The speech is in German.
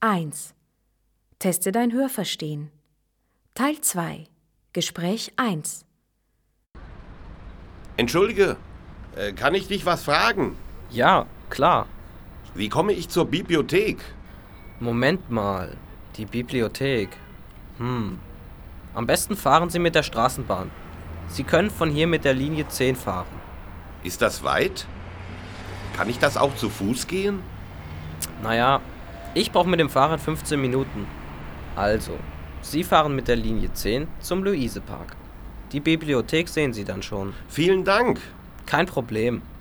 1. Teste dein Hörverstehen. Teil 2. Gespräch 1. Entschuldige, kann ich dich was fragen? Ja, klar. Wie komme ich zur Bibliothek? Moment mal. Die Bibliothek. Am besten fahren Sie mit der Straßenbahn. Sie können von hier mit der Linie 10 fahren. Ist das weit? Kann ich das auch zu Fuß gehen? Naja, ich brauche mit dem Fahrrad 15 Minuten. Also, Sie fahren mit der Linie 10 zum Luisepark. Die Bibliothek sehen Sie dann schon. Vielen Dank. Kein Problem.